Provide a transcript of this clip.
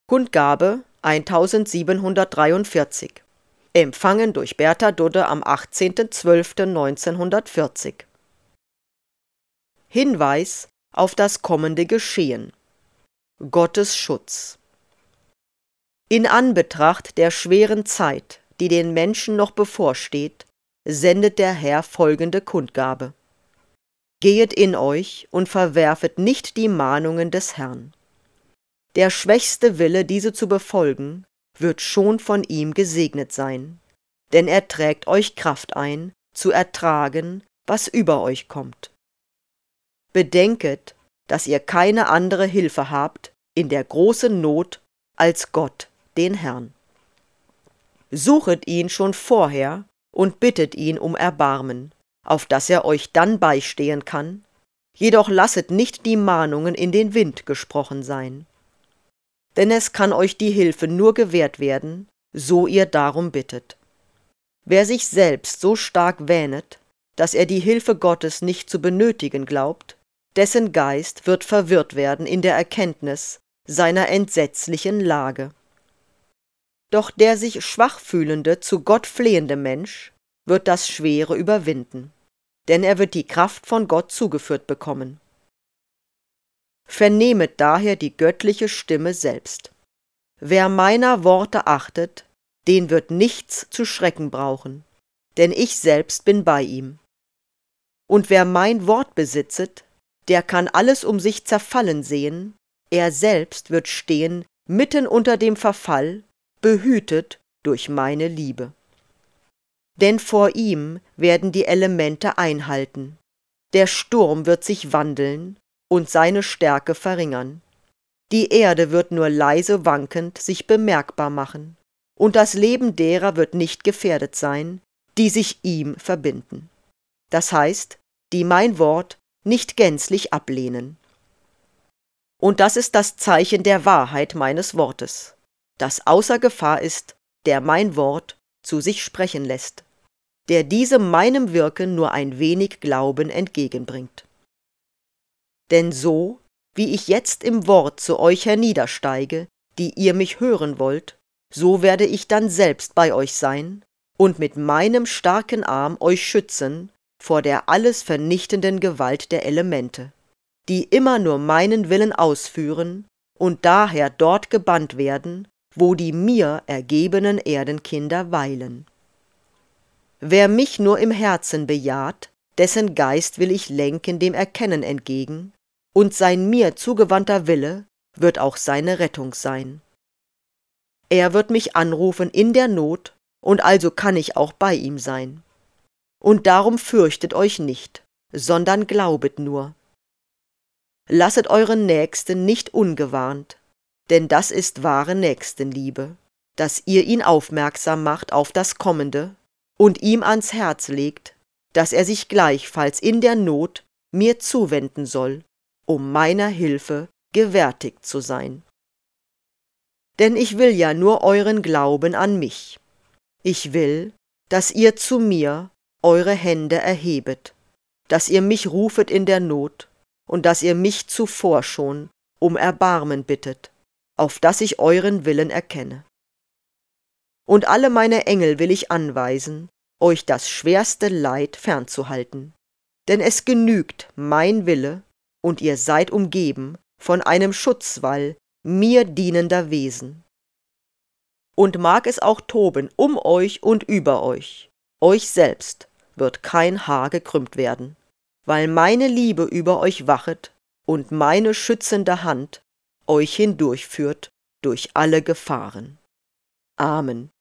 Kundgabe 1743. Empfangen durch Bertha Dudde am 18.12.1940. Hinweis auf das kommende Geschehen. Gottes Schutz. In Anbetracht der schweren Zeit, die den Menschen noch bevorsteht, sendet der Herr folgende Kundgabe: Gehet in euch und verwerfet nicht die Mahnungen des Herrn. Der schwächste Wille, diese zu befolgen, wird schon von ihm gesegnet sein, denn er trägt euch Kraft ein, zu ertragen, was über euch kommt. Bedenket, dass ihr keine andere Hilfe habt in der großen Not als Gott, den Herrn. Suchet ihn schon vorher und bittet ihn um Erbarmen, auf dass er euch dann beistehen kann, jedoch lasset nicht die Mahnungen in den Wind gesprochen sein. Denn es kann euch die Hilfe nur gewährt werden, so ihr darum bittet. Wer sich selbst so stark wähnet, dass er die Hilfe Gottes nicht zu benötigen glaubt, dessen Geist wird verwirrt werden in der Erkenntnis seiner entsetzlichen Lage. Doch der sich schwach fühlende, zu Gott flehende Mensch wird das Schwere überwinden, denn er wird die Kraft von Gott zugeführt bekommen. Vernehmet daher die göttliche Stimme selbst. Wer meiner Worte achtet, den wird nichts zu schrecken brauchen, denn ich selbst bin bei ihm. Und wer mein Wort besitzet, der kann alles um sich zerfallen sehen, er selbst wird stehen mitten unter dem Verfall, behütet durch meine Liebe. Denn vor ihm werden die Elemente einhalten, der Sturm wird sich wandeln und seine Stärke verringern. Die Erde wird nur leise wankend sich bemerkbar machen, und das Leben derer wird nicht gefährdet sein, die sich ihm verbinden. Das heißt, die mein Wort nicht gänzlich ablehnen. Und das ist das Zeichen der Wahrheit meines Wortes, das außer Gefahr ist, der mein Wort zu sich sprechen lässt, der diesem meinem Wirken nur ein wenig Glauben entgegenbringt. Denn so, wie ich jetzt im Wort zu euch herniedersteige, die ihr mich hören wollt, so werde ich dann selbst bei euch sein und mit meinem starken Arm euch schützen vor der alles vernichtenden Gewalt der Elemente, die immer nur meinen Willen ausführen und daher dort gebannt werden, wo die mir ergebenen Erdenkinder weilen. Wer mich nur im Herzen bejaht, dessen Geist will ich lenken dem Erkennen entgegen, und sein mir zugewandter Wille wird auch seine Rettung sein. Er wird mich anrufen in der Not, und also kann ich auch bei ihm sein. Und darum fürchtet euch nicht, sondern glaubet nur. Lasset euren Nächsten nicht ungewarnt, denn das ist wahre Nächstenliebe, dass ihr ihn aufmerksam macht auf das Kommende und ihm ans Herz legt, dass er sich gleichfalls in der Not mir zuwenden soll, um meiner Hilfe gewärtig zu sein. Denn ich will ja nur euren Glauben an mich. Ich will, dass ihr zu mir eure Hände erhebet, dass ihr mich rufet in der Not und dass ihr mich zuvor schon um Erbarmen bittet, auf dass ich euren Willen erkenne. Und alle meine Engel will ich anweisen, euch das schwerste Leid fernzuhalten, denn es genügt mein Wille, und ihr seid umgeben von einem Schutzwall mir dienender Wesen. Und mag es auch toben um euch und über euch selbst wird kein Haar gekrümmt werden, weil meine Liebe über euch wachet und meine schützende Hand euch hindurchführt durch alle Gefahren. Amen.